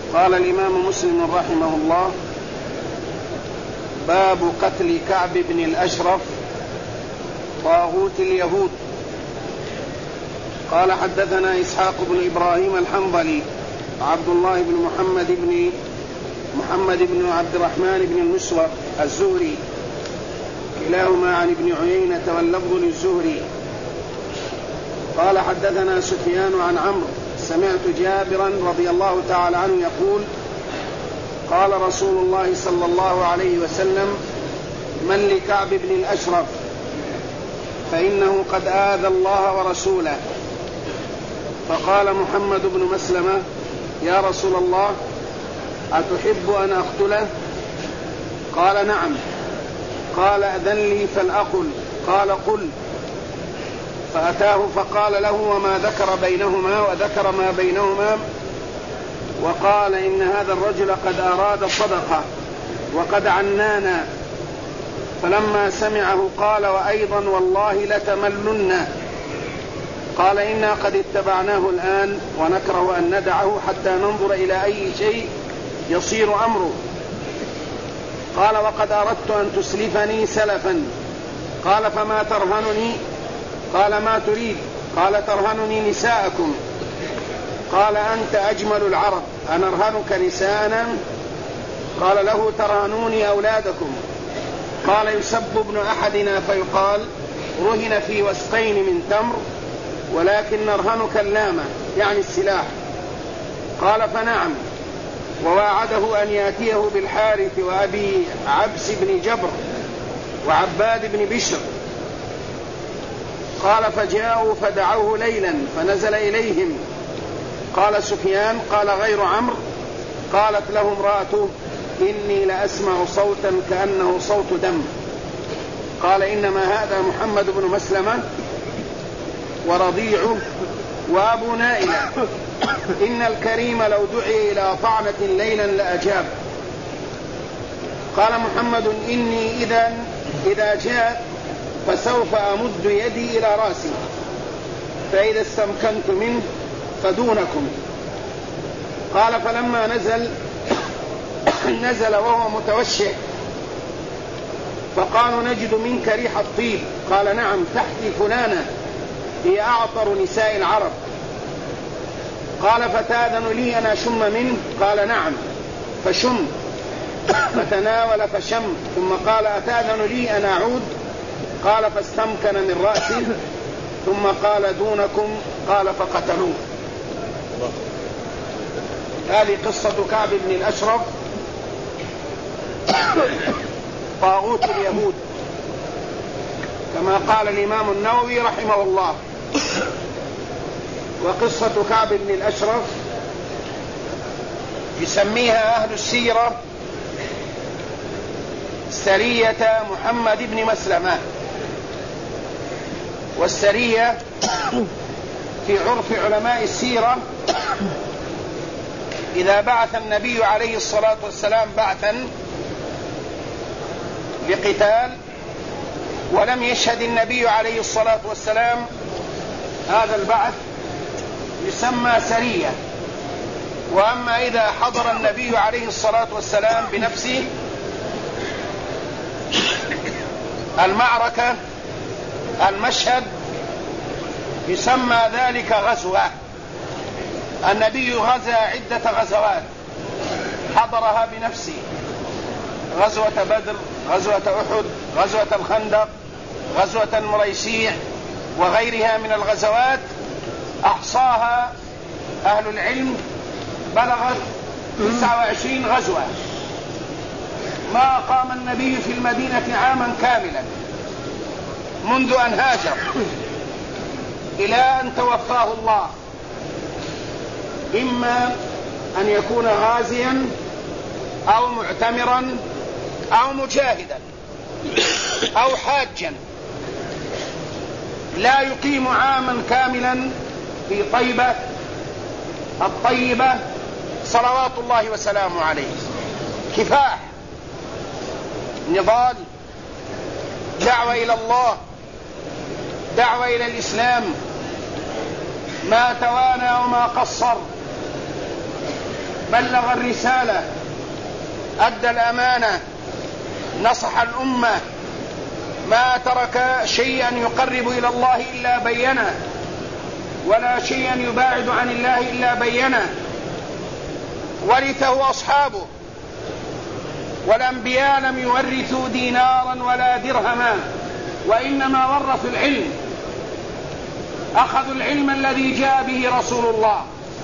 قال الإمام مسلم رحمه الله: باب قتل كعب بن الأشرف طاغوت اليهود. قال: حدثنا إسحاق بن إبراهيم الحنظلي عبد الله بن محمد بن عبد الرحمن بن المسور الزهري كلاهما عن ابن عيينة واللفظ للزهري. قال: حدثنا سفيان عن عمرو سمعت جابرا رضي الله تعالى عنه يقول: قال رسول الله صلى الله عليه وسلم: من لكعب بن الأشرف فإنه قد آذى الله ورسوله. فقال محمد بن مسلمة: يا رسول الله، أتحب أن أقتله؟ قال: نعم. قال: أذن لي فلأقل. قال: قل. فأتاه فقال له: وما ذكر بينهما؟ وذكر ما بينهما، وقال: إن هذا الرجل قد أراد صدقة وقد عنانا. فلما سمعه قال: وأيضا والله لتملن. قال: إنا قد اتبعناه الآن ونكره أن ندعه حتى ننظر إلى أي شيء يصير أمره. قال: وقد أردت أن تسلفني سلفا. قال: فما ترهنني؟ قال: ما تريد؟ قال: ترهنني نساءكم. قال: أنت أجمل العرب، أنرهنك نساءنا؟ قال له: ترهنوني أولادكم. قال: يسب ابن أحدنا فيقال: رهن في وسقين من تمر، ولكن نرهنك اللامة، يعني السلاح. قال: فنعم. وواعده أن يأتيه بالحارث وأبي عبس بن جبر وعباد بن بشر. قال: فجاءوا فدعوه ليلا فنزل إليهم. قال سفيان: قال غير عمرو: قالت له امرأته: إني لأسمع صوتا كأنه صوت دم. قال: إنما هذا محمد بن مسلمة ورضيعه وأبو نائلة. إن الكريم لو دعي إلى طعنة ليلا لأجاب. قال محمد: إني إذا جاء فسوف أمد يدي إلى رأسي، فإذا استمكنت منه فدونكم. قال: فلما نزل وهو متوشح فقالوا: نجد منك ريح الطيب. قال: نعم، تحتي فلانة هي أعطر نساء العرب. قال: فتأذن لي أن أشم منه؟ قال: نعم. فشم. فتناول فشم، ثم قال: أتأذن لي أن أعود؟ قال: فاستمكن من رأسه، ثم قال: دونكم. قال: فقتلوه. هذه قصة كعب بن الأشرف طاغوت اليهود، كما قال الإمام النووي رحمه الله. وقصة كعب بن الأشرف يسميها أهل السيرة سرية محمد بن مسلمة. والسرية في عرف علماء السيرة إذا بعث النبي عليه الصلاة والسلام بعثا لقتال ولم يشهد النبي عليه الصلاة والسلام هذا البعث يسمى سرية. وأما إذا حضر النبي عليه الصلاة والسلام بنفسه المعركة المشهد يسمى ذلك غزوة. النبي غزا عدة غزوات حضرها بنفسه: غزوة بدر، غزوة أحد، غزوة الخندق، غزوة المريسيع، وغيرها من الغزوات أحصاها أهل العلم بلغت 29 غزوة. ما أقام النبي في المدينة عاما كاملا منذ أن هاجر إلى أن توفاه الله، إما أن يكون غازيا أو معتمرا أو مجاهدا أو حاجا، لا يقيم عاما كاملا في طيبة الطيبة صلوات الله وسلامه عليه. كفاح، نضال، دعوة إلى الله، دعوة إلى الإسلام، ما توانى وما قصر. بلغ الرسالة، أدى الأمانة، نصح الأمة، ما ترك شيئا يقرب إلى الله إلا بينه، ولا شيئا يباعد عن الله إلا بينه. ورثه أصحابه، والأنبياء لم يورثوا دينارا ولا درهما، وإنما ورثوا العلم، أخذوا العلم الذي جاء به رسول الله،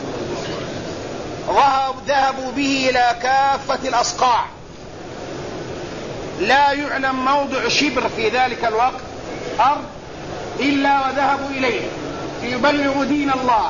ذهبوا به إلى كافة الأصقاع، لا يعلم موضع شبر في ذلك الوقت أرض إلا وذهبوا إليه ليبلغوا دين الله.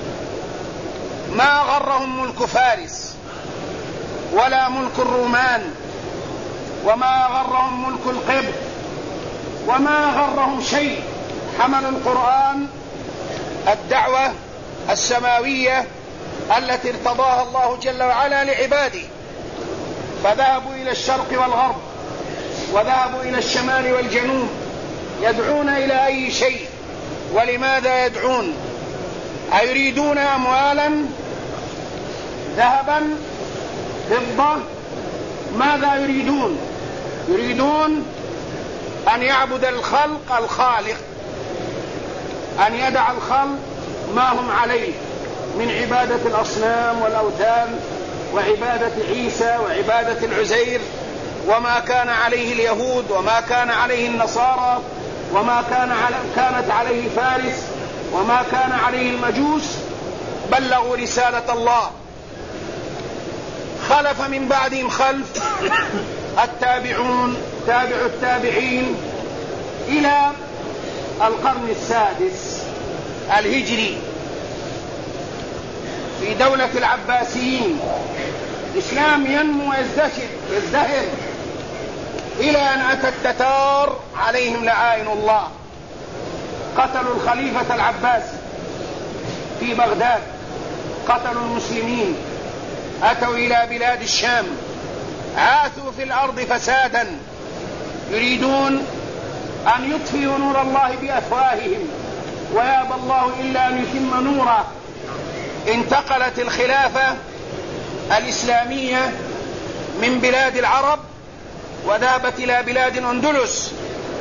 ما غرهم ملك فارس ولا ملك الرومان، وما غرهم ملك القبط، وما غرهم شيء. حملوا القرآن، الدعوة السماوية التي ارتضاها الله جل وعلا لعباده، فذهبوا إلى الشرق والغرب، وذهبوا إلى الشمال والجنوب، يدعون إلى أي شيء. ولماذا يدعون؟ أيريدون أموالا، ذهبا، فضة؟ ماذا يريدون؟ يريدون أن يعبد الخلق الخالق، أن يدع الخلق ما هم عليه من عبادة الأصنام والأوثان، وعبادة عيسى، وعبادة العزير، وما كان عليه اليهود، وما كان عليه النصارى، وما كانت عليه فارس، وما كان عليه المجوس. بلغوا رسالة الله. خلف من بعدهم خلف، التابعون، تابع التابعين، إلى القرن السادس الهجري في دولة العباسيين. الإسلام ينمو ويزدهر إلى أن أتى التتار عليهم لعائن الله، قتلوا الخليفة العباسي في بغداد، قتلوا المسلمين، أتوا إلى بلاد الشام، عاثوا في الأرض فسادا، يريدون أن يطفئوا نور الله بأفواههم، ويابى الله إلا أن يتم نوره. انتقلت الخلافة الإسلامية من بلاد العرب وذهبت إلى بلاد أندلس.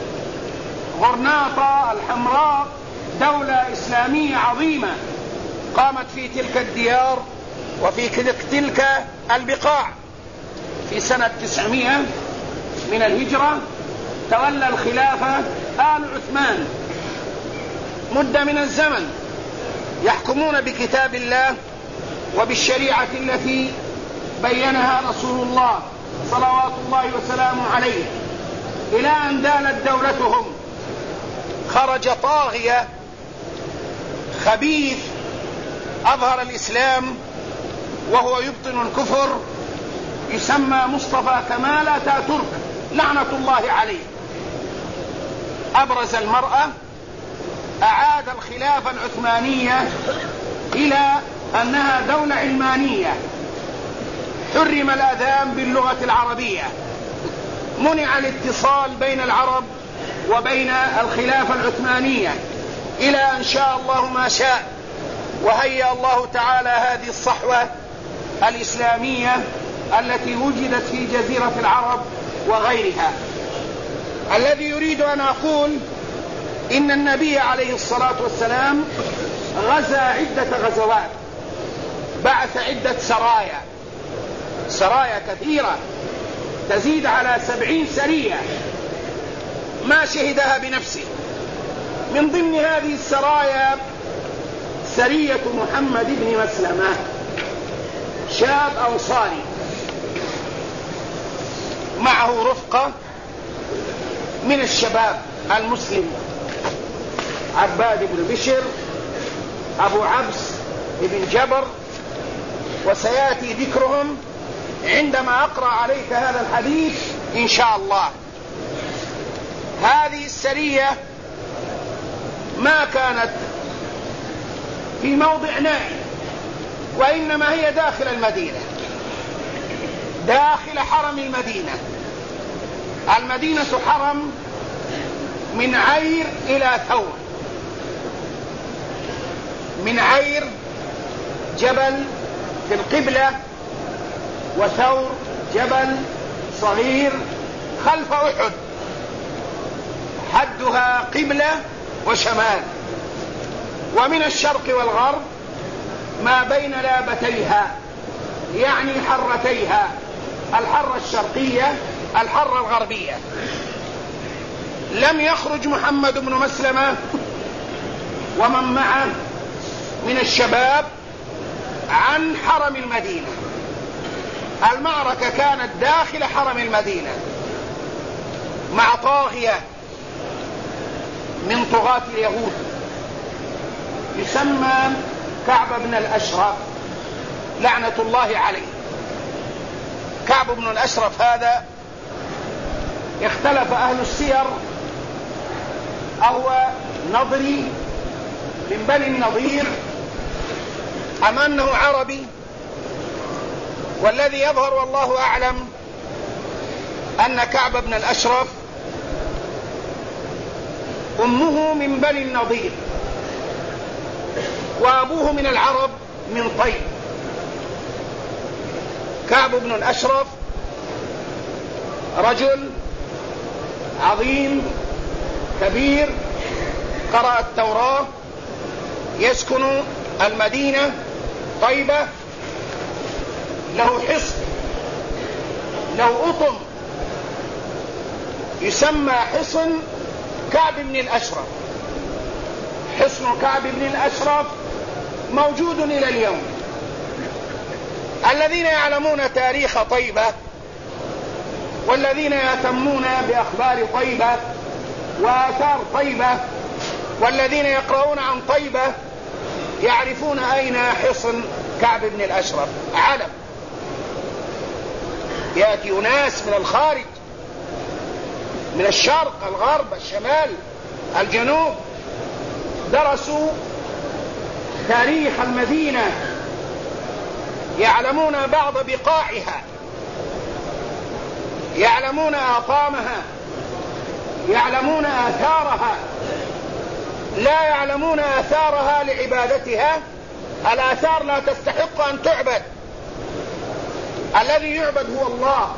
غرناطة الحمراء دولة إسلامية عظيمة قامت في تلك الديار وفي تلك البقاع. في سنة 900 من الهجرة تولى الخلافة آل عثمان، مدة من الزمن يحكمون بكتاب الله وبالشريعة التي بينها رسول الله صلوات الله وسلامه عليه، إلى أن دالت دولتهم. خرج طاغية خبيث أظهر الإسلام وهو يبطن الكفر، يسمى مصطفى كمال أتاتورك لعنة الله عليه. أبرز المرأة، أعاد الخلافة العثمانية إلى أنها دولة علمانية، حرم الأذان باللغة العربية، منع الاتصال بين العرب وبين الخلافة العثمانية، إلى أن شاء الله ما شاء، وهيأ الله تعالى هذه الصحوة الإسلامية التي وجدت في جزيرة العرب وغيرها. الذي يريد أن أقول إن النبي عليه الصلاة والسلام غزا عدة غزوات، بعث عدة سرايا كثيرة تزيد على 70 سرية ما شهدها بنفسه. من ضمن هذه السرايا سرية محمد بن مسلمة، شاب أنصاري معه رفقة من الشباب المسلم، عباد بن بشر، أبو عبس بن جبر، وسيأتي ذكرهم عندما أقرأ عليك هذا الحديث إن شاء الله. هذه السرية ما كانت في موضع نائي، وإنما هي داخل المدينة، داخل حرم المدينة. المدينة حرم من عير إلى ثور، من عير جبل في القبلة وثور جبل صغير خلف أحد، حدها قبلة وشمال، ومن الشرق والغرب ما بين لابتيها، يعني حرتيها، الحرة الشرقية الحرة الغربية. لم يخرج محمد بن مسلمة ومن معه من الشباب عن حرم المدينة. المعركة كانت داخل حرم المدينة مع طاغية من طغاة اليهود يسمى كعب بن الأشرف لعنة الله عليه. كعب بن الأشرف هذا اختلف أهل السير أهو نضري من بني النضير أم أنه عربي، والذي يظهر والله أعلم أن كعب بن الأشرف أمه من بني النضير وأبوه من العرب من طيب. كعب بن الأشرف رجل عظيم كبير، قرأ التوراة، يسكن المدينة طيبة، له حصن، له أطم يسمى حصن كعب بن الأشرف. حصن كعب بن الأشرف موجود إلى اليوم. الذين يعلمون تاريخ طيبة والذين يهتمون بأخبار طيبة وآثار طيبة والذين يقرؤون عن طيبة يعرفون أين حصن كعب بن الأشرف. علم يأتي أناس من الخارج، من الشرق، الغرب، الشمال، الجنوب، درسوا تاريخ المدينة، يعلمون بعض بقاعها، يعلمون آطامها، يعلمون آثارها. لا يعلمون آثارها لعبادتها، الآثار لا تستحق أن تعبد. الذي يعبد هو الله،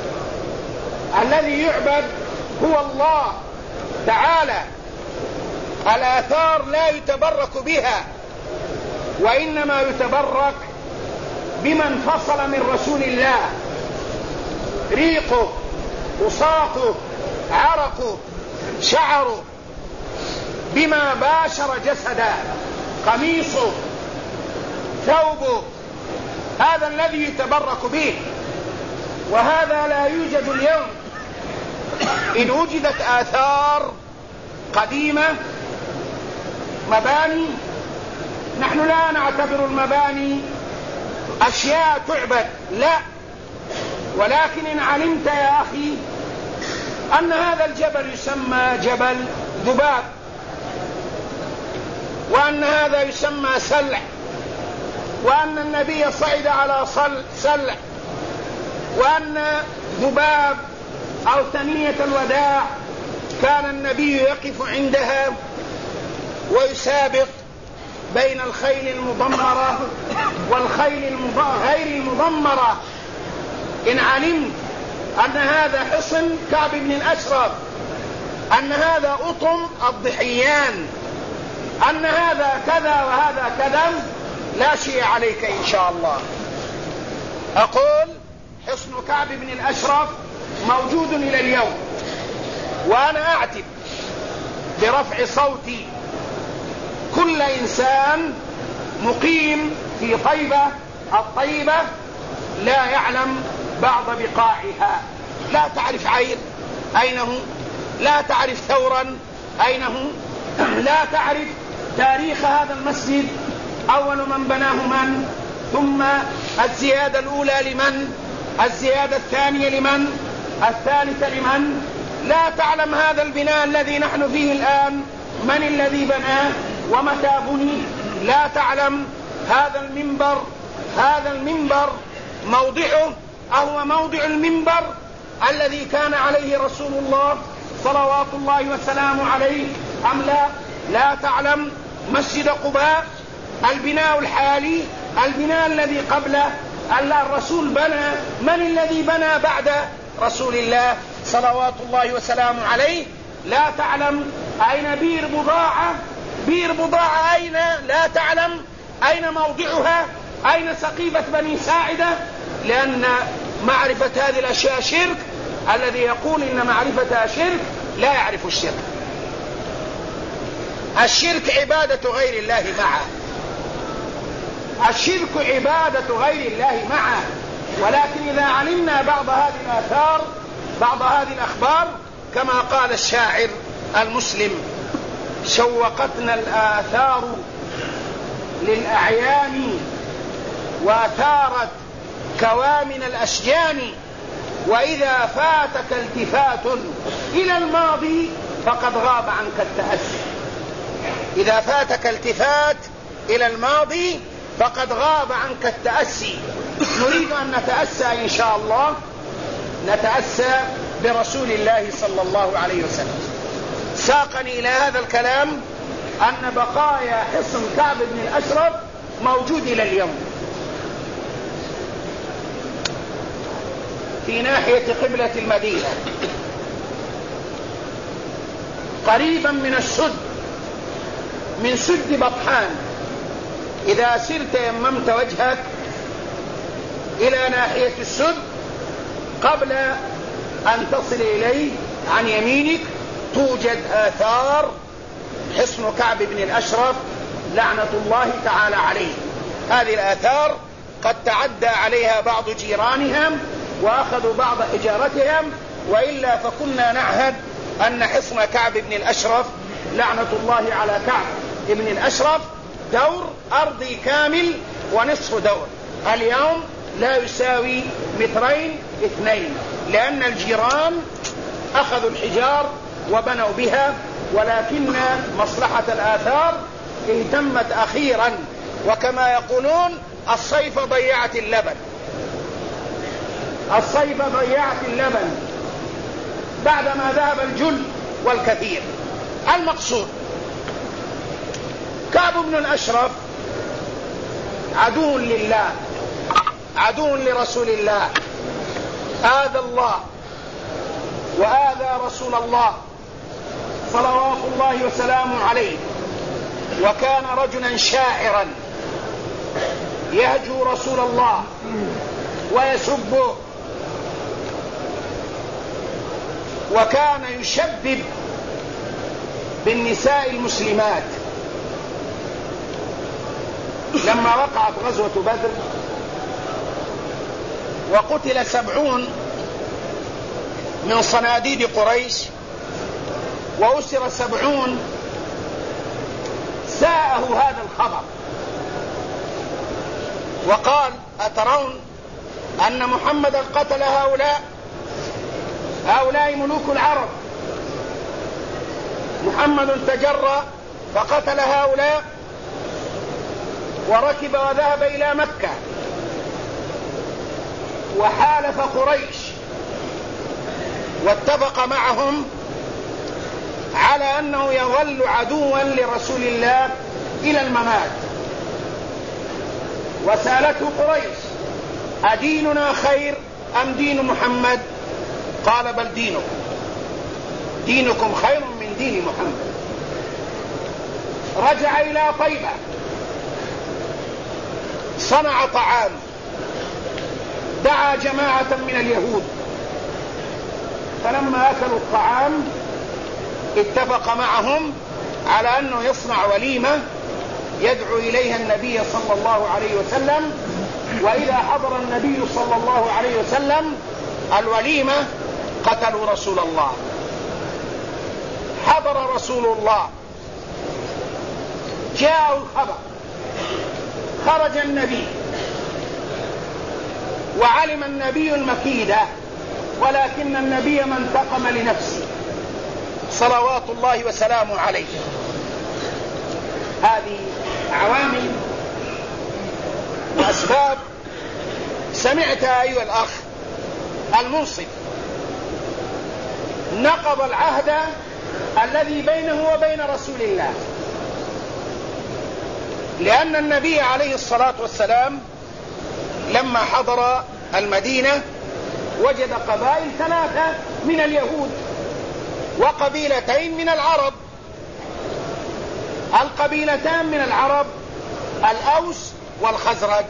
الذي يعبد هو الله تعالى. الآثار لا يتبرك بها، وإنما يتبرك بمن فصل من رسول الله، ريقه، وساقه، عرقه، شعره، بما باشر جسده، قميصه، ثوبه، هذا الذي يتبرك به. وهذا لا يوجد اليوم. إن وجدت آثار قديمة، مباني، نحن لا نعتبر المباني أشياء تعبد، لا، ولكن إن علمت يا أخي أن هذا الجبل يسمى جبل ذباب، وأن هذا يسمى سلع، وأن النبي صعد على سلع، وأن ذباب أو ثنية الوداع كان النبي يقف عندها ويسابق بين الخيل المضمرة والخيل غير المضمرة. إن علمت أن هذا حصن كعب بن الأشرف، أن هذا أطم الضحيان، أن هذا كذا وهذا كذا، لا شيء عليك إن شاء الله. أقول حصن كعب بن الأشرف موجود إلى اليوم، وأنا أعتب برفع صوتي كل إنسان مقيم في طيبة الطيبة لا يعلم بعض بقاعها، لا تعرف عين أين هو، لا تعرف ثورا أين هو، لا تعرف تاريخ هذا المسجد، أول من بناه من، ثم الزيادة الأولى لمن، الزيادة الثانية لمن، الثالثة لمن. لا تعلم هذا البناء الذي نحن فيه الآن من الذي بناه ومتى بني. لا تعلم هذا المنبر موضعه أهو موضع المنبر الذي كان عليه رسول الله صلوات الله وسلامه عليه أم لا. لا تعلم مسجد قباء، البناء الحالي، البناء الذي قبله، الرسول بنى، من الذي بنى بعد رسول الله صلوات الله وسلامه عليه؟ لا تعلم أين بير بضاعة أين؟ لا تعلم أين موضعها؟ أين سقيفة بني ساعدة؟ لأن معرفة هذه الأشياء شرك. الذي يقول إن معرفتها شرك لا يعرف الشرك. الشرك عبادة غير الله معه، الشرك عبادة غير الله معه. ولكن إذا علمنا بعض هذه الآثار، بعض هذه الأخبار، كما قال الشاعر المسلم: شوقتنا الآثار للأعيان وأثارت كوامن الأشجان، وإذا فاتك التفات إلى الماضي فقد غاب عنك التأسي. إذا فاتك التفات إلى الماضي فقد غاب عنك التأسي. نريد أن نتأسى إن شاء الله، نتأسى برسول الله صلى الله عليه وسلم. ساقني إلى هذا الكلام أن بقايا حصن كعب بن الأشرف موجود إلى اليوم في ناحية قبلة المدينة، قريبا من السد، من سد بطحان. إذا سرت يممت وجهك إلى ناحية السد قبل أن تصل إليه عن يمينك توجد آثار حصن كعب بن الأشرف لعنة الله تعالى عليه. هذه الآثار قد تعدى عليها بعض جيرانهم وأخذوا بعض حجارتهم، وإلا فكنا نعهد أن حصن كعب بن الأشرف لعنة الله على كعب بن الأشرف دور أرضي كامل ونصف دور. اليوم لا يساوي 2 مترين، لأن الجيران أخذوا الحجار وبنوا بها، ولكن مصلحة الآثار اهتمت أخيرا. وكما يقولون: الصيف ضيعت اللبن، الصيف ضيعت اللبن بعدما ذهب الجل والكثير. المقصود: كعب بن الأشرف عدو لله، عدو لرسول الله، آذى الله وآذى رسول الله صلوات الله وسلامه عليه، وكان رجلا شاعرا يهجو رسول الله ويسبه، وكان يشبب بالنساء المسلمات. لما وقعت غزوة بدر وقتل 70 من صناديد قريش وأسر 70، ساءه هذا الخبر وقال: أترون أن محمدا قتل هؤلاء ملوك العرب؟ محمد تجرأ فقتل هؤلاء وركب وذهب إلى مكة وحالف قريش واتفق معهم على أنه يظل عدوا لرسول الله إلى الممات. وسألته قريش: أديننا خير أم دين محمد؟ قال: بل دينكم خير من دين محمد. رجع إلى طيبة، صنع طعام، دعا جماعة من اليهود، فلما أكلوا الطعام اتفق معهم على أنه يصنع وليمة يدعو إليها النبي صلى الله عليه وسلم، وإذا حضر النبي صلى الله عليه وسلم الوليمة قتلوا رسول الله. حضر رسول الله، جاء الخبر، خرج النبي وعلم النبي المكيدة، ولكن النبي ما انتقم لنفسه صلوات الله وسلامه عليه. هذه عوامل وأسباب سمعتها أيها الأخ المنصف. نقض العهد الذي بينه وبين رسول الله، لأن النبي عليه الصلاة والسلام لما حضر المدينة وجد قبائل 3 من اليهود وقبيلتين من العرب. القبيلتان من العرب الأوس والخزرج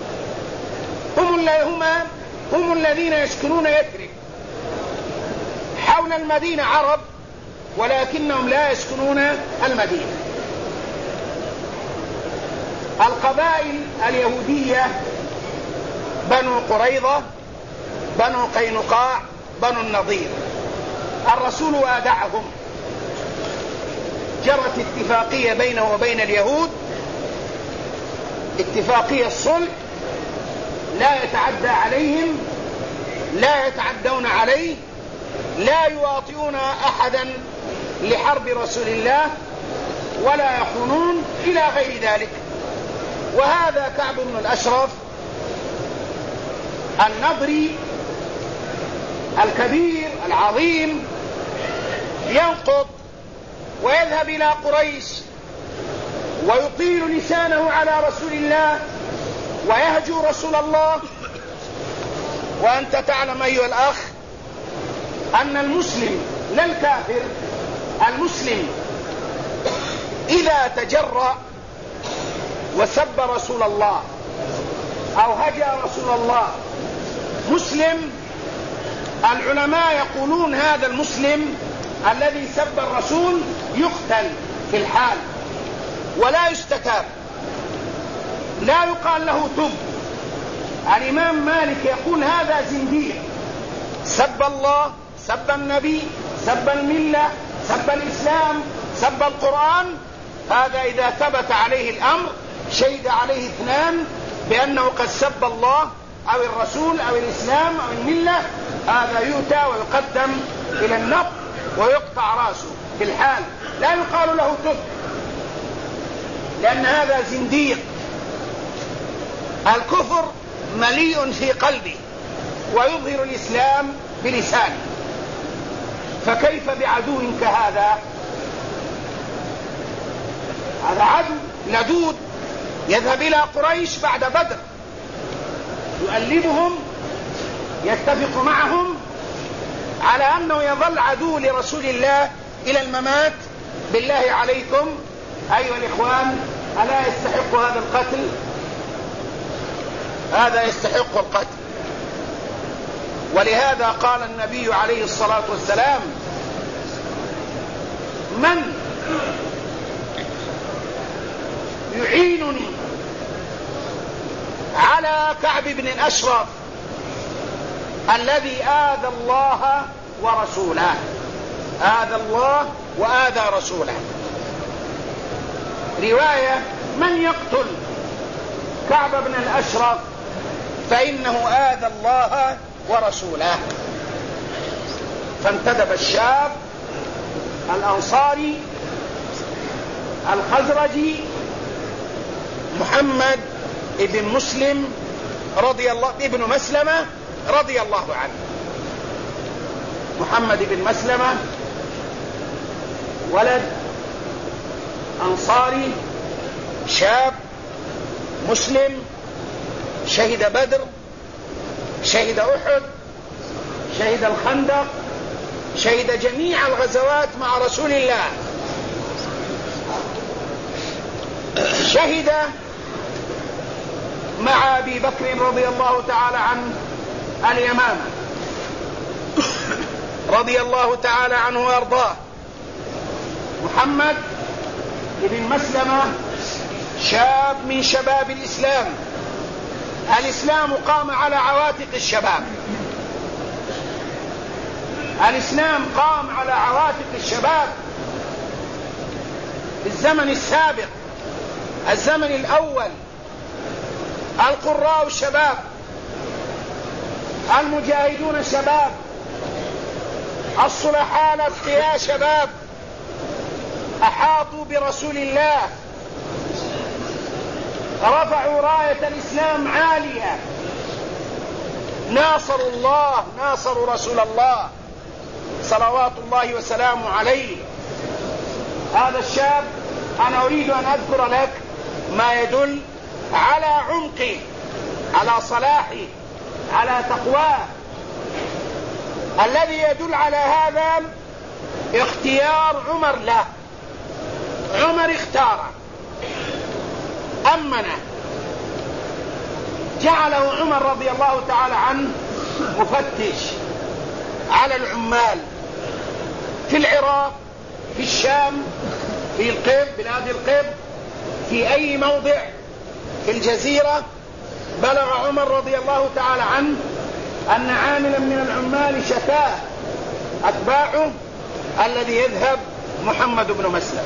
هم الذين يسكنون يثرب. حول المدينة عرب ولكنهم لا يسكنون المدينة. القبائل اليهودية بنو قريظة، بنو قينقاع، بنو النضير. الرسول وادعهم، جرت اتفاقية بينه وبين اليهود، اتفاقية الصلح، لا يتعدى عليهم، لا يتعدون عليه، لا يواطئون أحدا لحرب رسول الله ولا يخونون إلى غير ذلك. وهذا كعب بن الأشرف النضري الكبير العظيم ينقض ويذهب إلى قريش ويطيل لسانه على رسول الله ويهجو رسول الله. وأنت تعلم أيها الأخ أن المسلم لا الكافر، المسلم إذا تجرأ وسب رسول الله أو هجى رسول الله مسلم، العلماء يقولون هذا المسلم الذي سب الرسول يقتل في الحال ولا يستتاب، لا يقال له تب. الإمام مالك يقول هذا زنديق، سب الله، سب النبي، سب الملة، سب الإسلام، سب القرآن. هذا إذا ثبت عليه الأمر شهد عليه 2 بأنه قد سب الله أو الرسول أو الإسلام أو الملة، هذا يؤتى ويقدم إلى النقد ويقطع رأسه في الحال، لا يقال له تب، لأن هذا زنديق. الكفر مليء في قلبه ويظهر الإسلام بلسانه، فكيف بعدو كهذا؟ هذا عدو لدود يذهب إلى قريش بعد بدر يؤلبهم، يتفق معهم على أنه يظل عدو لرسول الله إلى الممات. بالله عليكم أيها الإخوان، ألا يستحق هذا القتل؟ هذا يستحق القتل. ولهذا قال النبي عليه الصلاة والسلام: من يعينني على كعب بن الأشرف الذي آذى الله ورسوله، آذى الله وآذى رسوله. رواية: من يقتل كعب بن الأشرف فإنه آذى الله ورسوله. فانتدب الشاب الأنصاري الخزرجي محمد ابن مسلم ابن مسلمة رضي الله عنه. محمد بن مسلمة ولد أنصاري شاب مسلم، شهد بدر، شهد أحد، شهد الخندق، شهد جميع الغزوات مع رسول الله، شهد مع أبي بكر رضي الله تعالى عنه اليمامة رضي الله تعالى عنه وأرضاه. محمد بن مسلمة شاب من شباب الإسلام. الإسلام قام على عواتق الشباب، الإسلام قام على عواتق الشباب في الزمن السابق، الزمن الأول. القراء شباب، المجاهدون شباب، الصلحاء الأتقياء شباب، أحاطوا برسول الله، رفعوا راية الإسلام عالية، ناصروا الله، ناصروا رسول الله صلوات الله وسلامه عليه. هذا الشاب أنا أريد أن أذكر لك ما يدل على عمق على صلاحه على تقواه. الذي يدل على هذا اختيار عمر له. عمر اختاره أمنه، جعله عمر رضي الله تعالى عنه مفتش على العمال في العراق، في الشام، في القبط، بلاد القبط، في أي موضع في الجزيرة. بلغ عمر رضي الله تعالى عنه أن عاملا من العمال شتاه أتباعه الذي يذهب محمد بن مسلم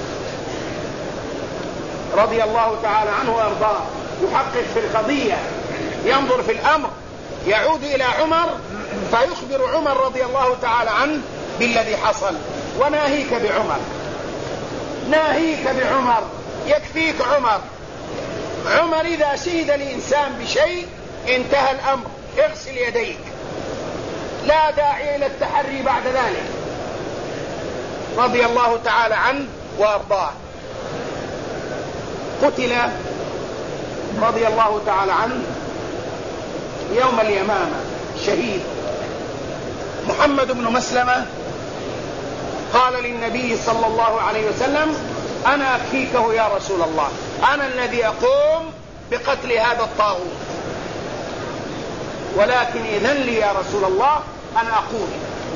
رضي الله تعالى عنه وأرضاه، يحقق في القضية، ينظر في الأمر، يعود إلى عمر فيخبر عمر رضي الله تعالى عنه بالذي حصل. وناهيك بعمر، ناهيك بعمر، يكفيك عمر. عمر إذا شهد الإنسان بشيء انتهى الأمر، اغسل يديك، لا داعي إلى التحري بعد ذلك، رضي الله تعالى عنه وأرضاه. قتل رضي الله تعالى عنه يوم اليمامة شهيد. محمد بن مسلمة قال للنبي صلى الله عليه وسلم: أنا أكفيكه يا رسول الله، أنا الذي أقوم بقتل هذا الطاغوت، ولكن إذن لي يا رسول الله أن أقول،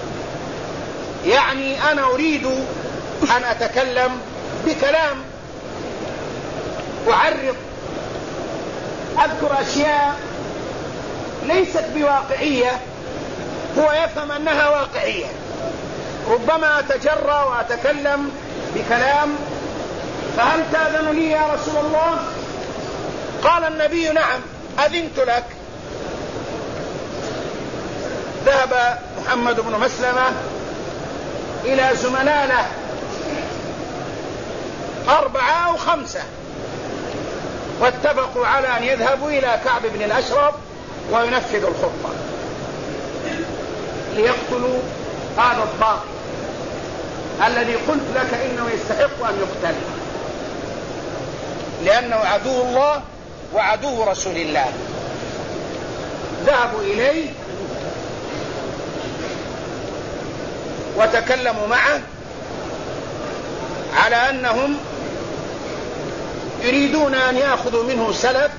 يعني أنا أريد أن أتكلم بكلام، أعرض، أذكر أشياء ليست بواقعية، هو يفهم أنها واقعية، ربما أتجرأ وأتكلم بكلام، فهل تأذن لي يا رسول الله؟ قال النبي: نعم، أذنت لك. ذهب محمد بن مسلمة إلى زملاء له 4 أو 5 واتفقوا على أن يذهبوا إلى كعب بن الأشرف وينفذوا الخطة ليقتلوا هذا الطاغي الذي قلت لك إنه يستحق أن يقتل، لأنه عدو الله وعدو رسول الله. ذهبوا إليه وتكلموا معه على أنهم يريدون أن يأخذوا منه سلف،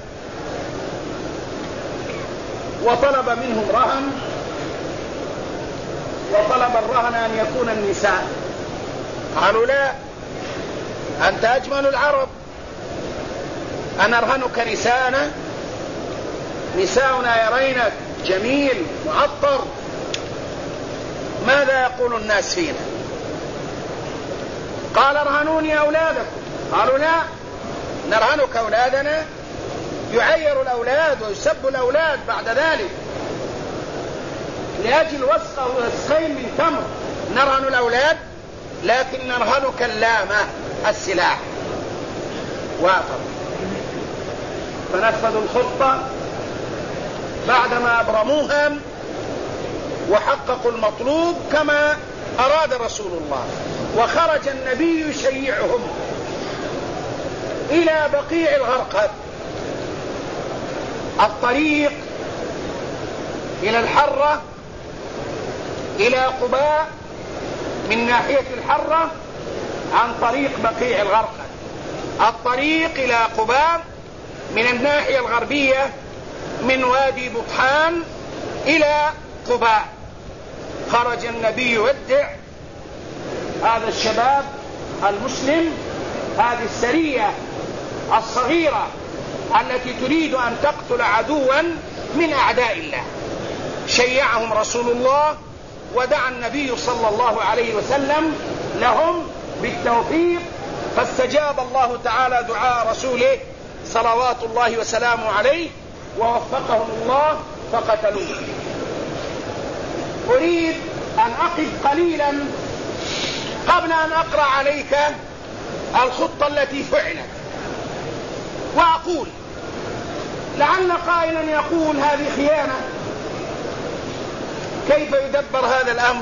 وطلب منهم رهن، وطلب الرهن أن يكون النساء. قالوا: لا، أنت أجمل العرب، أنا أرهنك نساءنا، نساؤنا يرينك جميل معطر، ماذا يقول الناس فينا؟ قال: ارهنوني أولادكم. قالوا: لا، نرهنك أولادنا، يعير الأولاد ويسب الأولاد بعد ذلك لأجل وسخ أو وسخين من تمر، نرهن الأولاد لكن نرهنك اللامة، السلاح. وافق، فنفذوا الخطة بعدما أبرموها وحققوا المطلوب كما أراد رسول الله. وخرج النبي يشيعهم إلى بقيع الغرقد، الطريق إلى الحرة، إلى قباء من ناحية الحرة عن طريق بقيع الغرقد، الطريق إلى قباء من الناحية الغربية من وادي بطحان إلى قباء. خرج النبي يودع هذا الشباب المسلم، هذه السرية الصغيرة التي تريد أن تقتل عدوا من أعداء الله. شيعهم رسول الله ودعا النبي صلى الله عليه وسلم لهم بالتوفيق، فاستجاب الله تعالى دعاء رسوله صلوات الله وسلامه عليه ووفقهم الله فقتلوه. أريد أن أقف قليلا قبل أن أقرأ عليك الخطة التي فعلت، وأقول لعل قائلا يقول: هذه خيانة، كيف يدبر هذا الأمر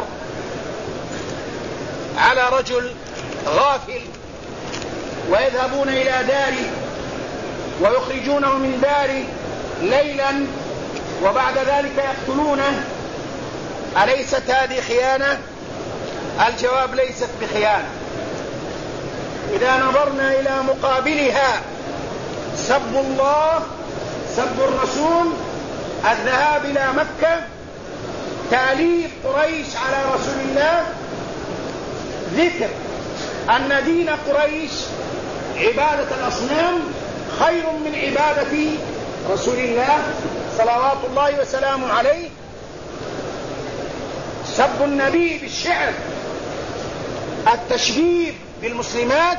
على رجل غافل ويذهبون إلى داره ويخرجونه من داره ليلا وبعد ذلك يقتلونه، أليست هذه خيانة؟ الجواب ليست بخيانة. إذا نظرنا إلى مقابلها سب الله، سب الرسول، الذهاب إلى مكة، تأليف قريش على رسول الله، ذكر أن دين قريش عبادة الأصنام خير من عبادة رسول الله صلوات الله وسلامه عليه، سب النبي بالشعر، التشبيب بالمسلمات،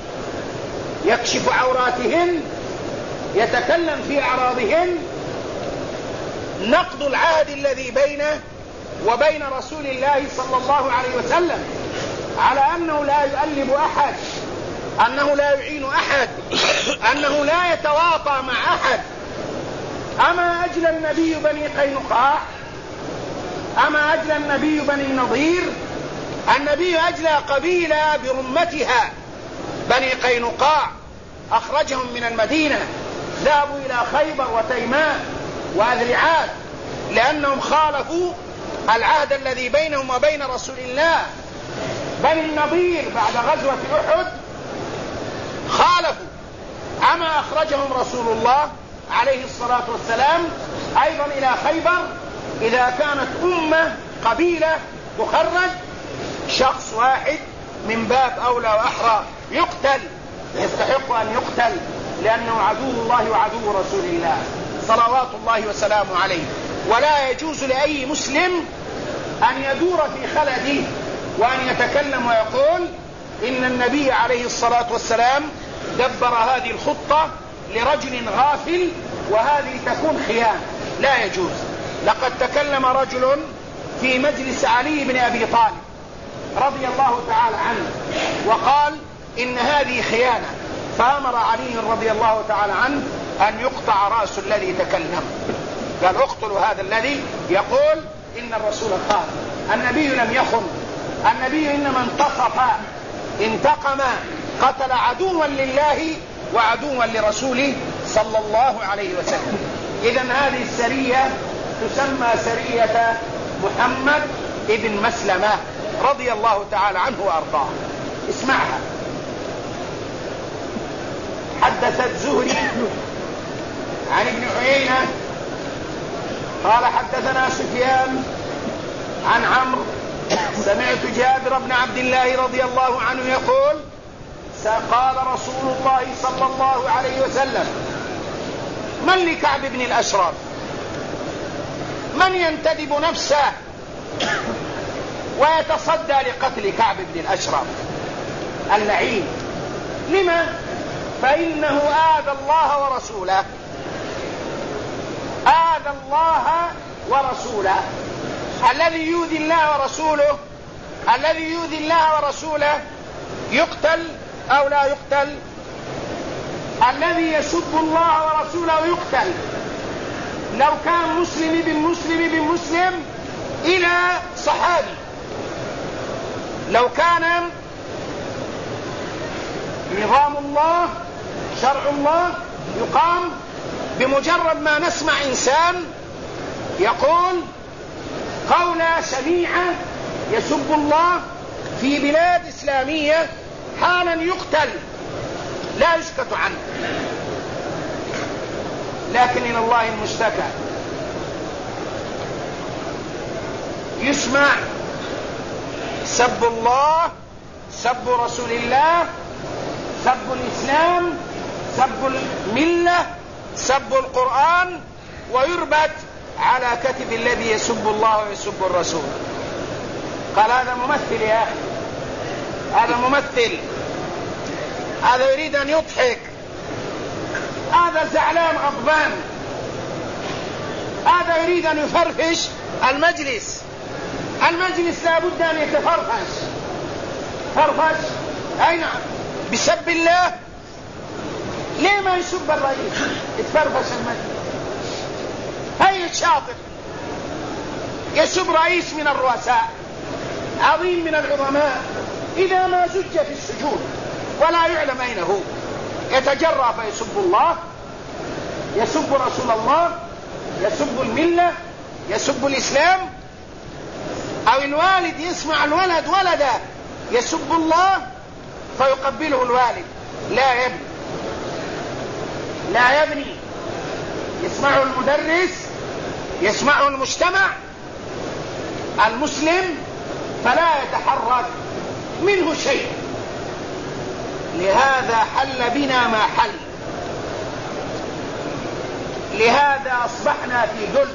يكشف عوراتهن، يتكلم في أعراضهن، نقض العهد الذي بينه وبين رسول الله صلى الله عليه وسلم على أنه لا يؤلب أحد، أنه لا يعين أحد، أنه لا يتواطى مع أحد. أما أجل النبي بني قينقاع؟ أما أجل النبي بني النضير؟ النبي أجل قبيلة برمتها بني قينقاع، أخرجهم من المدينة، ذهبوا إلى خيبر وتيماء وأذرعات لأنهم خالفوا العهد الذي بينهم وبين رسول الله. بني النضير بعد غزوة أحد خالفوا، أما أخرجهم رسول الله عليه الصلاة والسلام أيضا إلى خيبر؟ إذا كانت أمة قبيلة تخرج، شخص واحد من باب أولى وأحرى يقتل، يستحق أن يقتل لأنه عدو الله وعدو رسول الله صلوات الله وسلامه عليه. ولا يجوز لأي مسلم أن يدور في خلده وأن يتكلم ويقول إن النبي عليه الصلاة والسلام دبر هذه الخطة لرجل غافل وهذه تكون خيانة، لا يجوز. لقد تكلم رجل في مجلس علي بن أبي طالب رضي الله تعالى عنه وقال إن هذه خيانة، فأمر علي رضي الله تعالى عنه أن يقطع رأس الذي تكلم، قال اقتلوا هذا الذي يقول إن الرسول قال. النبي لم يخن، النبي إنما انتقم، قتل عدوا لله وعدوا لرسوله صلى الله عليه وسلم. إذن هذه السرية تسمى سرية محمد ابن مسلمة رضي الله تعالى عنه وأرضاه. اسمعها. حدثت زهري عن ابن عيينة قال حدثنا سفيان عن عمرو سمعت جابر بن عبد الله رضي الله عنه يقول قال رسول الله صلى الله عليه وسلم من لكعب بن الأشرف؟ من ينتدب نفسه ويتصدى لقتل كعب بن الأشرف اللعين؟ لما؟ فإنه آذى الله ورسوله، آذى الله ورسوله. الذي يؤذي الله ورسوله، الذي يؤذي الله ورسوله يقتل أو لا يقتل؟ الذي يسب الله ورسوله يقتل. لو كان مسلم بمسلم إلى صحابي، لو كان نظام الله شرع الله يقام بمجرد ما نسمع إنسان يقول قولة شنيعة يسب الله في بلاد إسلامية حالا يقتل لا يسكت عنه. لكن إلى الله المشتكى. يسمع سب الله، سب رسول الله، سب الإسلام، سب الملة، سب القرآن، ويربط على كتف الذي يسب الله ويسب الرسول. قال هذا ممثل يا أخي، هذا ممثل، هذا يريد أن يضحك، هذا زعلان غضبان، هذا يريد أن يفرفش المجلس. المجلس لا بد أن يتفرفش. فرفش أي نعم بسب الله. ليه ما يسب الرئيس؟ يتفرفش المجلس. هيا شاطر يسب رئيس من الرؤساء، عظيم من العظماء، إذا ما زج في السجود ولا يعلم أين هو، يتجرأ فيسب الله. يسب رسول الله، يسب الملة، يسب الإسلام. أو الوالد يسمع الولد ولدا يسب الله فيقبله الوالد. لا يا ابني، لا يا ابني. يسمعه المدرس، يسمعه المجتمع المسلم، فلا يتحرك منه شيء. لهذا حل بنا ما حل، لهذا أصبحنا في ذل،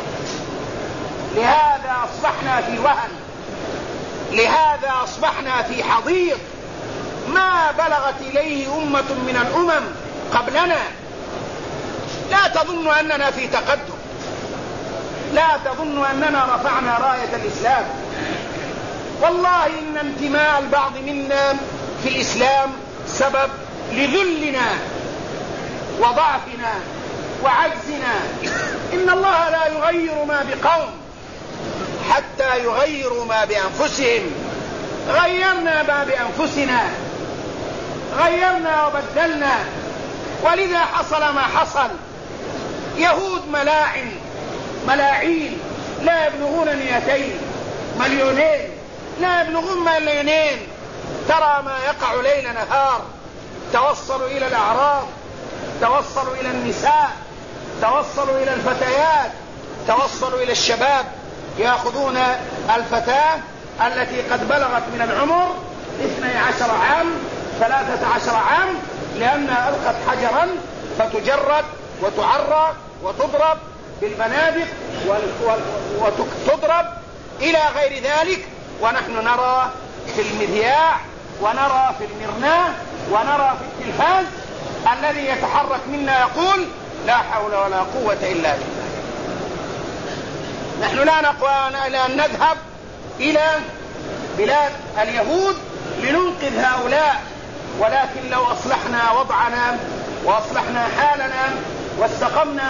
لهذا أصبحنا في وهن، لهذا أصبحنا في حضيض ما بلغت إليه أمة من الأمم قبلنا. لا تظن أننا في تقدم، لا تظن أننا رفعنا راية الإسلام. والله إن انتماء البعض منا في الإسلام سبب لذلنا وضعفنا وعجزنا. إن الله لا يغير ما بقوم حتى يغيروا ما بأنفسهم. غيرنا ما بأنفسنا، غيرنا وبدلنا، ولذا حصل ما حصل. يهود ملاعين لا يبلغون 200 مليونين، لا يبلغون مليونين. ترى ما يقع ليل نهار. توصلوا إلى الأعراض، توصلوا إلى النساء، توصلوا إلى الفتيات، توصلوا إلى الشباب. يأخذون الفتاة التي قد بلغت من العمر 12 عام 13 عام لأنها ألقت حجرا فتجرد وتعرى وتضرب بالبنادق وتضرب إلى غير ذلك. ونحن نرى في المذياع ونرى في المرناه ونرى في التلفاز الذي يتحرك منا يقول لا حول ولا قوة إلا بالله. نحن لا نقوى إلى أن نذهب إلى بلاد اليهود لننقذ هؤلاء، ولكن لو أصلحنا وضعنا وأصلحنا حالنا واستقمنا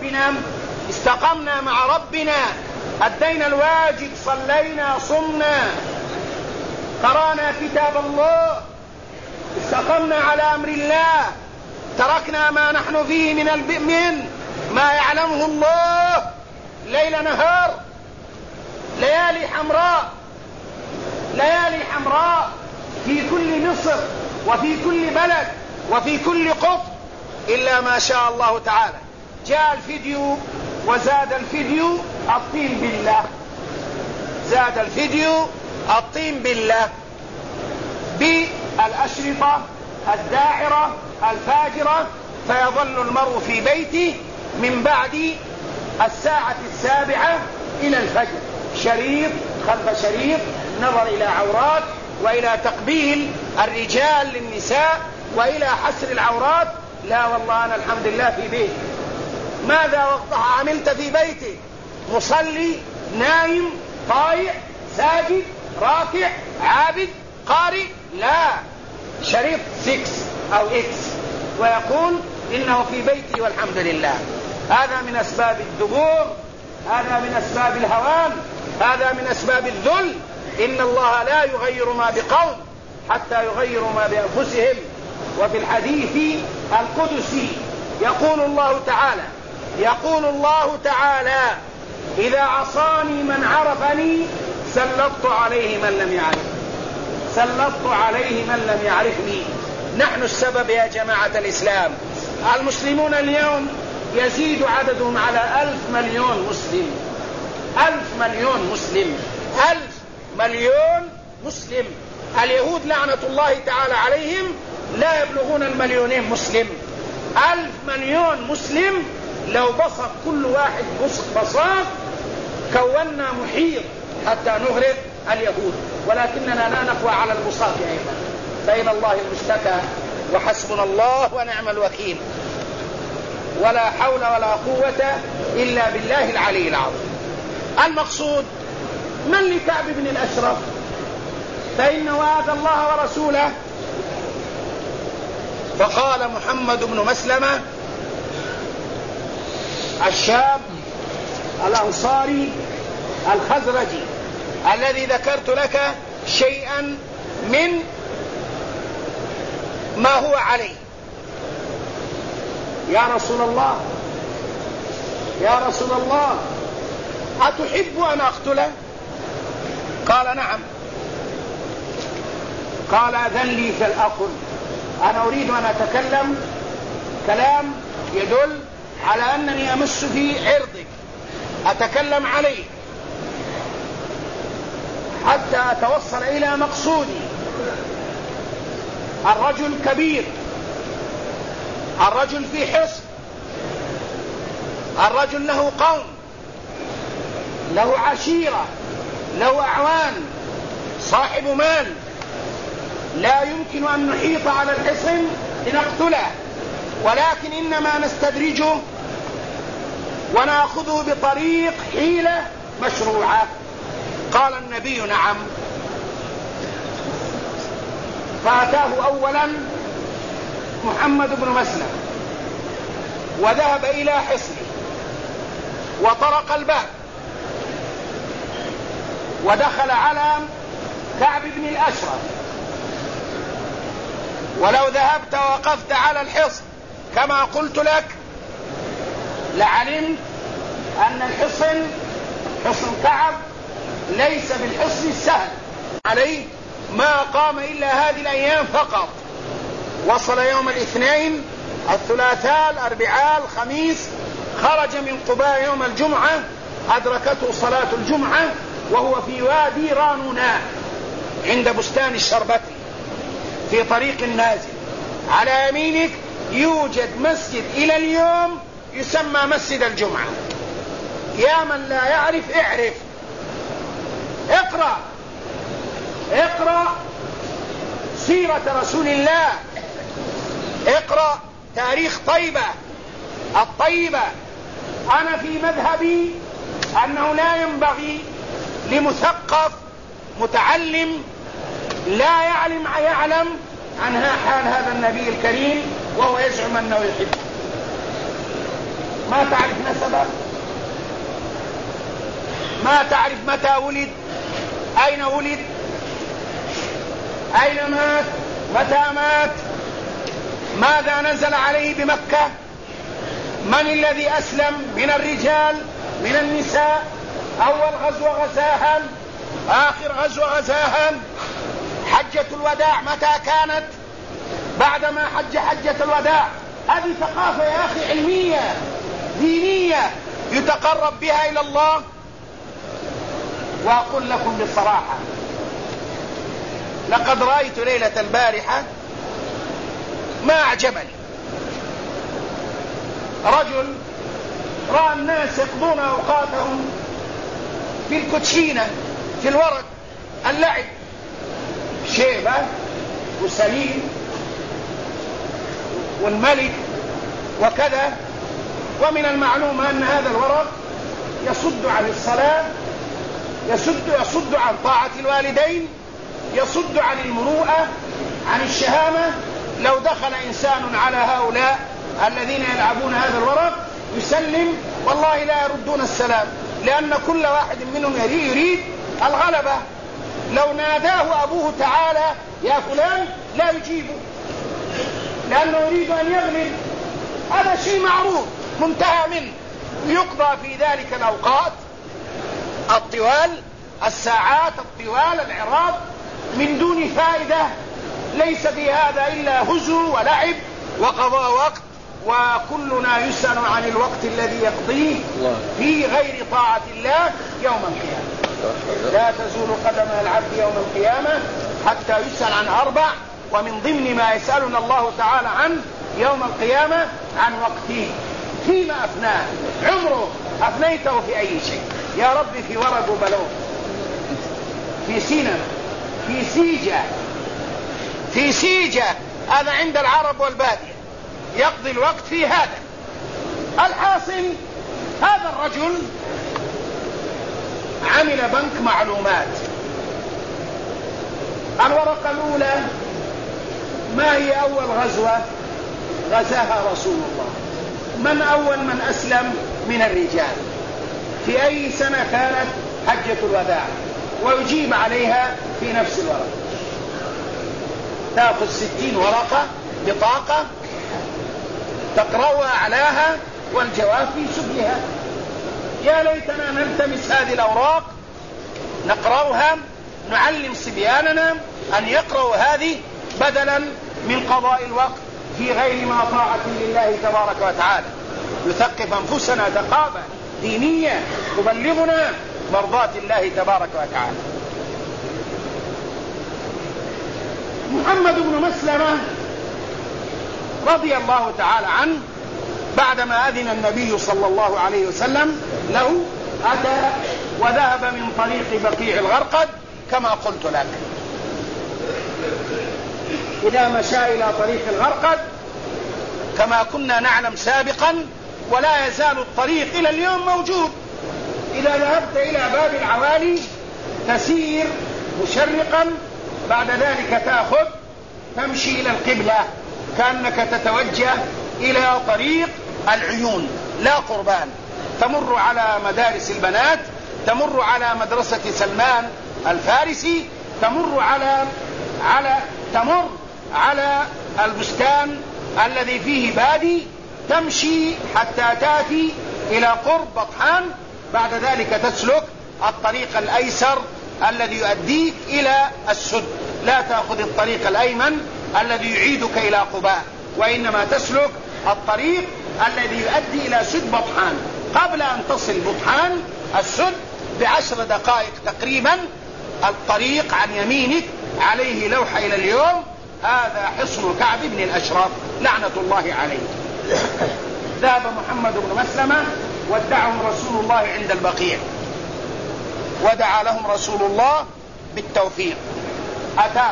مع ربنا، أدينا الواجب، صلينا، صمنا، قرأنا كتاب الله، استقمنا على أمر الله، تركنا ما نحن فيه من ما يعلمه الله ليل نهار، ليالي حمراء في كل مصر وفي كل بلد وفي كل قطب إلا ما شاء الله تعالى. جاء الفيديو وزاد الفيديو الطين بالله، زاد الفيديو الطين بالله بالأشرطة الداعرة الفاجرة. فيظل المرء في بيته من بعد 7:00 إلى الفجر، شريط خلف شريط، نظر إلى عورات وإلى تقبيل الرجال للنساء وإلى حسر العورات. لا والله أنا الحمد لله في بيتي. ماذا وقتها عملت في بيتي؟ مصلي، نايم، طائع، ساجد، راكع، عابد، قارئ؟ لا، شريط 6 أو إكس ويقول إنه في بيتي والحمد لله. هذا من أسباب الدبور، هذا من أسباب الهوان، هذا من أسباب الذل. إن الله لا يغير ما بقوم حتى يغيروا ما بأنفسهم. وفي الحديث القدسي يقول الله تعالى إذا عصاني من عرفني سلطت عليه من لم يعرفني. نحن السبب يا جماعة الإسلام. المسلمون اليوم يزيد عددهم على 1,000 مليون مسلم. 1,000 مليون مسلم، 1,000 مليون مسلم. اليهود لعنة الله تعالى عليهم لا يبلغون 1,000,000 مسلم. 1,000 مليون مسلم لو بسط كل واحد بساط كونا محيط حتى نغرق اليهود، ولكننا لا نقوى على البساط أيضا. فإلى الله المشتكى وحسبنا الله ونعم الوكيل، ولا حول ولا قوة إلا بالله العلي العظيم. المقصود من لكعب بن الأشرف؟ فإنه وعد الله ورسوله. فقال محمد بن مسلمة الشاب الأنصاري الخزرجي الذي ذكرت لك شيئا من ما هو عليه، يا رسول الله يا رسول الله أتحب أن أقتله؟ قال نعم. قال أذن لي فلأقل. أنا أريد أن أتكلم كلام يدل على أنني أمس في عرضك، أتكلم عليه حتى أتوصل إلى مقصودي. الرجل كبير، الرجل في حصن، الرجل له قوم، له عشيرة، له أعوان، صاحب مال، لا يمكن أن نحيط على الحصن لنقتله، ولكن إنما نستدرجه ونأخذه بطريق حيلة مشروعة. قال النبي نعم. فأتاه أولا محمد بن مسلم وذهب إلى حصنه وطرق الباب ودخل على كعب بن الأشرف. ولو ذهبت ووقفت على الحصن كما قلت لك لعلمت أن الحصن حصن كعب ليس بالحصن السهل عليه، ما قام إلا هذه الأيام فقط. وصل يوم الاثنين، الثلاثاء، الأربعاء، الخميس، خرج من قباء يوم الجمعة، أدركته صلاة الجمعة وهو في وادي رانونا عند بستان الشربتي في طريق النازل. على يمينك يوجد مسجد إلى اليوم يسمى مسجد الجمعة. يا من لا يعرف اعرف، اقرأ سيرة رسول الله، اقرأ تاريخ طيبة الطيبة. أنا في مذهبي أنه لا ينبغي لمثقف متعلم لا يعلم عنها حال هذا النبي الكريم وهو يزعم أنه يحبه. ما تعرف نسبه، ما تعرف متى ولد، أين ولد، أين مات، متى مات، ماذا نزل عليه بمكة، من الذي أسلم من الرجال من النساء، أول غزوة غزاها، آخر غزوة غزاها، حجة الوداع متى كانت، بعدما حجة الوداع. هذه ثقافة يا أخي علمية دينية يتقرب بها إلى الله. وأقول لكم بصراحة لقد رأيت ليلة البارحة ما أعجبني. رجل رأى الناس يقضون أوقاتهم في الكوتشينة، في الورق، اللعب، شيبة وسليم والملك وكذا. ومن المعلوم أن هذا الورق يصد عن الصلاة، يصد عن طاعة الوالدين، يصد عن المروءة، عن الشهامة. لو دخل إنسان على هؤلاء الذين يلعبون هذا الورق يسلم والله لا يردون السلام، لأن كل واحد منهم يريد الغلبة. لو ناداه أبوه تعالى يا فلان لا يجيبه لأنه يريد أن يغلب. هذا شيء معروف منتهى منه. يقضى في ذلك الأوقات الطوال، الساعات الطوال، العراض من دون فائدة. ليس في هذا إلا هزو ولعب وقضاء وقت، وكلنا يسأل عن الوقت الذي يقضيه في غير طاعة الله يوم القيامة. لا تزول قدم العبد يوم القيامة حتى يسأل عن 4، ومن ضمن ما يسألنا الله تعالى عنه يوم القيامة عن وقته، فيما أفناه، عمره أفنيته في أي شيء. يا رب في ورق وبلوغ، في سينما، في سيجة، هذا عند العرب والبادية يقضي الوقت في هذا. الحاصل هذا الرجل عمل بنك معلومات. الورقة الأولى: ما هي أول غزوة غزاها رسول الله؟ من أول من أسلم من الرجال؟ في أي سنة كانت حجة الوداع؟ ويجيب عليها في نفس الورقة. تأخذ 60 ورقة بطاقة، تقرأها أعلاها والجواب في سفلها. يا ليتنا نلتمس هذه الأوراق نقرأها، نعلم صبياننا أن يقرأوا هذه بدلا من قضاء الوقت في غير ما طاعة لله تبارك وتعالى. نثقف أنفسنا ثقافة دينية تبلغنا مرضاة الله تبارك وتعالى. محمد بن مسلمة رضي الله تعالى عنه بعدما أذن النبي صلى الله عليه وسلم له أتى وذهب من طريق بقيع الغرقد كما قلت لك. إذا مشى إلى طريق الغرقد كما كنا نعلم سابقا، ولا يزال الطريق إلى اليوم موجود. إذا ذهبت إلى باب العوالي تسير مشرقا، بعد ذلك تمشي إلى القبلة كأنك تتوجه إلى طريق العيون لا قربان، تمر على مدارس البنات، تمر على مدرسة سلمان الفارسي، تمر على البستان الذي فيه بادي، تمشي حتى تأتي إلى قرب بطحان. بعد ذلك تسلك الطريق الأيسر الذي يؤديك إلى السد، لا تأخذ الطريق الأيمن الذي يعيدك إلى قباء، وإنما تسلك الطريق الذي يؤدي إلى سد بطحان. قبل أن تصل بطحان السد ب10 دقائق تقريبا الطريق عن يمينك عليه لوحة إلى اليوم: هذا حصن كعب بن الأشرف لعنة الله عليه. ذهب محمد بن مسلمة ودعهم رسول الله عند البقيع، ودعا لهم رسول الله بالتوفيق. أتاه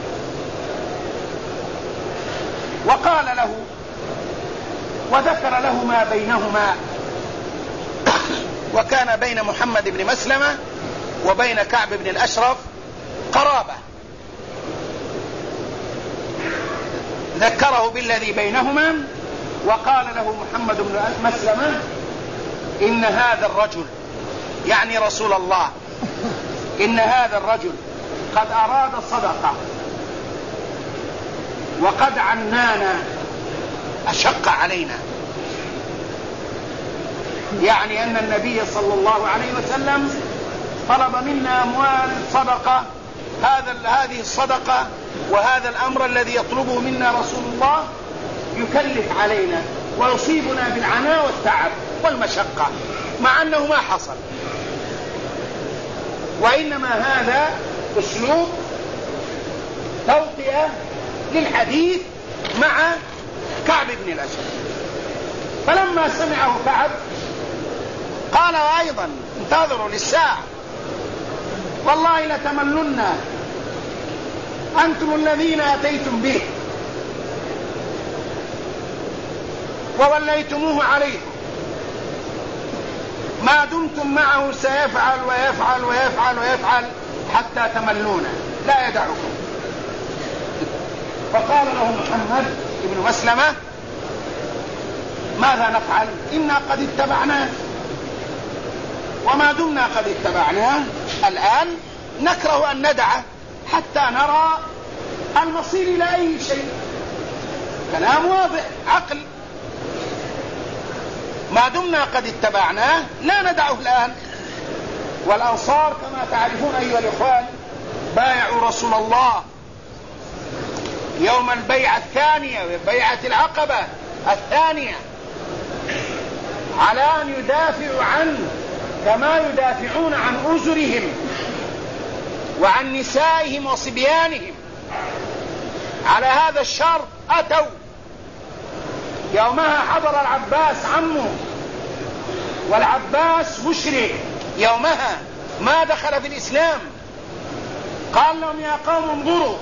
وقال له وذكر له ما بينهما. وكان بين محمد بن مسلمة وبين كعب بن الأشرف قرابة، ذكره بالذي بينهما وقال له محمد بن مسلمة: إن هذا الرجل، يعني رسول الله، إن هذا الرجل قد أراد صدقة وقد عنانا، أشق علينا. يعني أن النبي صلى الله عليه وسلم طلب منا أموال صدقة، هذه الصدقة وهذا الأمر الذي يطلبه منا رسول الله يكلف علينا ويصيبنا بالعناء والتعب والمشقة، مع أنه ما حصل، وإنما هذا أسلوب توطئة للحديث مع كعب بن الأشرف. فلما سمعه كعب قال أيضا: انتظروا للساعة، والله لتملن أنتم الذين أتيتم به ووليتموه عليكم، ما دمتم معه سيفعل ويفعل ويفعل ويفعل حتى تملون، لا يدعكم. فقال له محمد بن مسلمة: ماذا نفعل؟ إنا قد اتبعناه، وما دمنا قد اتبعناه الآن نكره أن ندعه حتى نرى المصير إلى أي شيء. كلام واضح، عقل. ما دمنا قد اتبعناه لا ندعه الآن. والأنصار كما تعرفون أيها الإخوان بايعوا رسول الله يوم البيعة الثانية، بيعة العقبة الثانية، على أن يدافعوا عنه كما يدافعون عن أزرهم وعن نسائهم وصبيانهم. على هذا الشرط أتوا. يومها حضر العباس عمه، والعباس مشرك يومها ما دخل في الإسلام. قال لهم: يا قوم انظروا،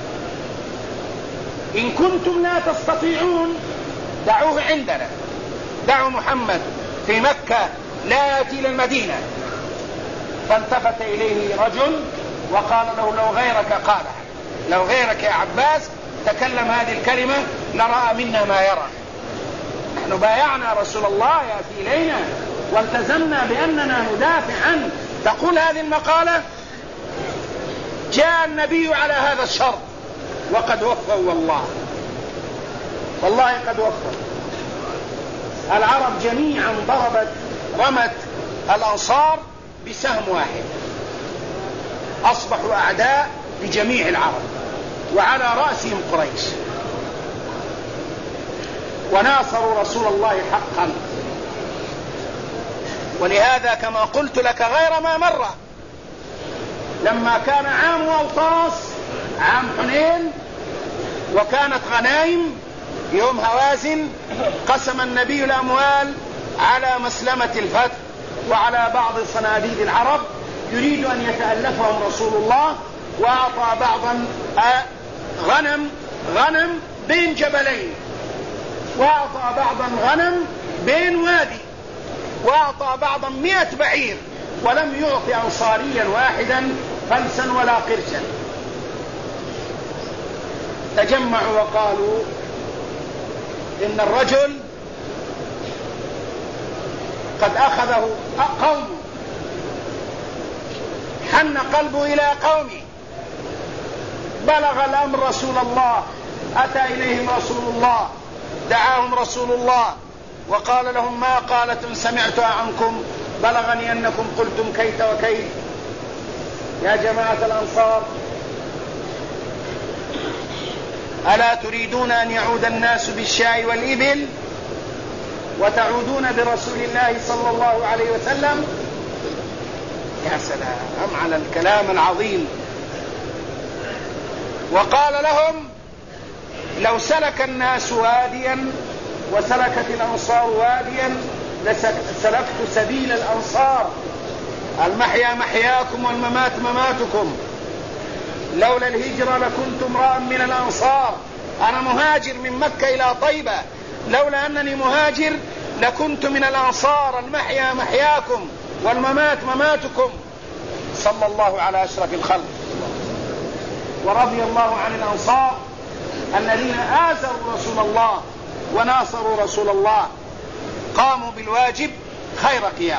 إن كنتم لا تستطيعون دعوه عندنا، دعوا محمد في مكة لا يأتي إلى المدينة. فالتفت إليه رجل وقال له: لو غيرك قالها، لو غيرك يا عباس تكلم هذه الكلمة لرأى منا ما يرى. نحن بايعنا رسول الله يأتي إلينا والتزمنا بأننا ندافع عنه، تقول هذه المقالة؟ جاء النبي على هذا الشرط وقد وفوا، والله قد وفوا. العرب جميعا رمت الأنصار بسهم واحد، أصبحوا أعداء لجميع العرب وعلى رأسهم قريش، وناصروا رسول الله حقا. ولهذا كما قلت لك غير ما مر، لما كان عام أوطاس عام حنين وكانت غنائم يوم هوازن، قسم النبي الأموال على مسلمة الفتح وعلى بعض صناديد العرب، يريد أن يتألفهم رسول الله، وأعطى بعضا غنم بين جبلين، وأعطى بعضا غنم بين وادي، وأعطى بعضا 100 بعير، ولم يعطي أنصاريا واحدا فلسا ولا قرشا. تجمعوا وقالوا إن الرجل قد أخذه قوم، حن قلبه إلى قومه، بلغ الأمر رسول الله، أتى إليهم رسول الله، دعاهم رسول الله وقال لهم ما قالتم سمعتها عنكم، بلغني أنكم قلتم كيت وكيت. يا جماعة الأنصار، ألا تريدون أن يعود الناس بالشاء والإبل وتعودون برسول الله صلى الله عليه وسلم؟ يا سلام على الكلام العظيم. وقال لهم لو سلك الناس واديا وسلكت الأنصار واديا لسلكت سبيل الأنصار، المحيا محياكم والممات مماتكم، لولا الهجرة لكنت امرأ من الأنصار، أنا مهاجر من مكة إلى طيبة، لولا أنني مهاجر لكنت من الأنصار، المحيا محياكم والممات مماتكم. صلى الله على أشرف الخلق. ورضي الله عن الأنصار الذين آزروا رسول الله وناصروا رسول الله، قاموا بالواجب خير قيام.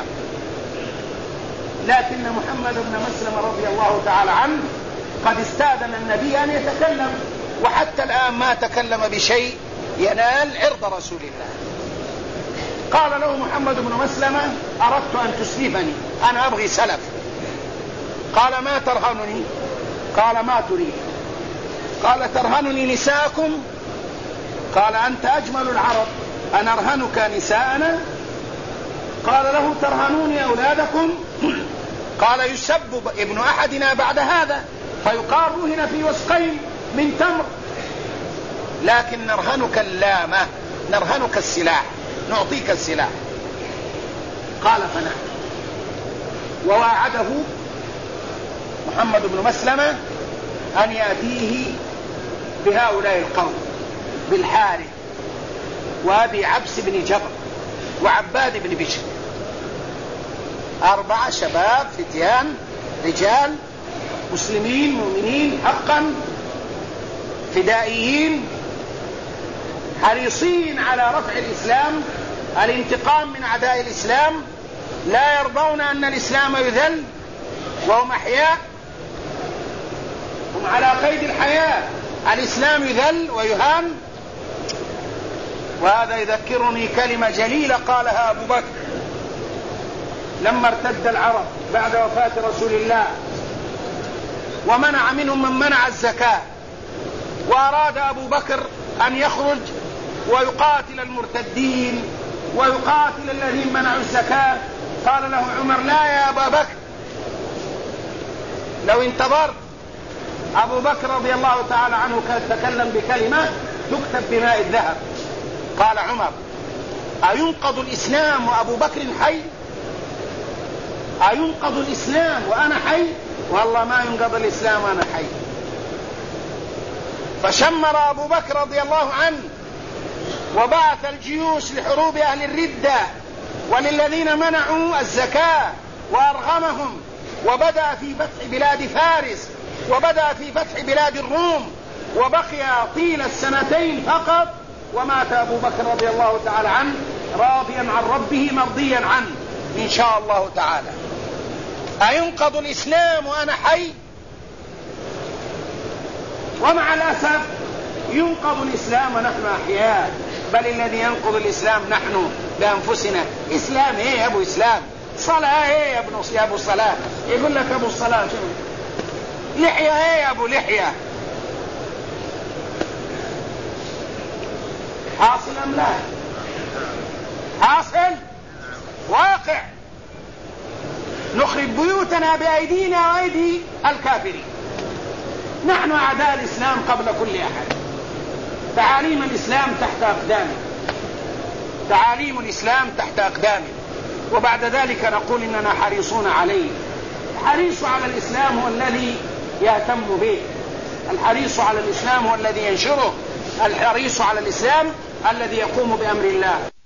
لكن محمد بن مسلم رضي الله تعالى عنه قد استأذن النبي أن يتكلم، وحتى الآن ما تكلم بشيء ينال عرض رسول الله. قال له محمد بن مسلمة أردت أن تسلفني، أنا أبغي سلف. قال ما ترهنني؟ قال ما تريد؟ قال ترهنني نساءكم؟ قال أنت أجمل العرب، أنا أرهنك نساءنا؟ قال له ترهنوني أولادكم؟ قال يسب ابن أحدنا بعد هذا فيقال رهن في وسقين من تمر، لكن نرهنك اللامة، نرهنك السلاح، نعطيك السلاح. قال فنعم. وواعده محمد بن مسلمة أن يأتيه بهؤلاء القوم، بالحارث وأبي عبس بن جبر وعباد بن بشر، 4 شباب فتيان رجال مسلمين مؤمنين حقا، فدائيين، حريصين على رفع الإسلام، الانتقام من أعداء الإسلام، لا يرضون أن الإسلام يذل، وهم أحياء، هم على قيد الحياة، الإسلام يذل ويهان. وهذا يذكرني كلمة جليلة قالها أبو بكر لما ارتد العرب بعد وفاة رسول الله، ومنع منهم من منع الزكاة، وأراد أبو بكر أن يخرج ويقاتل المرتدين ويقاتل الذين منعوا الزكاة. قال له عمر لا يا أبا بكر، لو انتظرت. أبو بكر رضي الله تعالى عنه تكلم بكلمة تكتب بماء الذهب. قال عمر أينقض الإسلام وأبو بكر حي؟ أينقض الإسلام وأنا حي؟ والله ما ينقض الإسلام وأنا حي. فشمر أبو بكر رضي الله عنه وبعث الجيوش لحروب أهل الردة وللذين منعوا الزكاة وأرغمهم، وبدأ في فتح بلاد فارس، وبدأ في فتح بلاد الروم، وبقي طيل السنتين فقط، ومات أبو بكر رضي الله تعالى عنه راضيا عن ربه مرضيا عنه إن شاء الله تعالى. أينقض الإسلام وأنا حي؟ ومع الأسف ينقض الإسلام ونحن أحياء، بل الذي ينقض الإسلام نحن، بأنفسنا. إسلام إيه يا أبو إسلام؟ صلاة إيه يا أبو صلاة؟ يقول لك أبو الصلاة شنو؟ لحية إيه يا أبو لحية؟ حاصل أم لا؟ حاصل واقع. نخرب بيوتنا بأيدينا وأيدي الكافرين. نحن أعداء الإسلام قبل كل أحد. تعاليم الإسلام تحت أقدامنا، تعاليم الإسلام تحت أقدامنا، وبعد ذلك نقول إننا حريصون عليه. الحريص على الإسلام هو الذي يهتم به، الحريص على الإسلام هو الذي ينشره، الحريص على الإسلام الذي يقوم بأمر الله.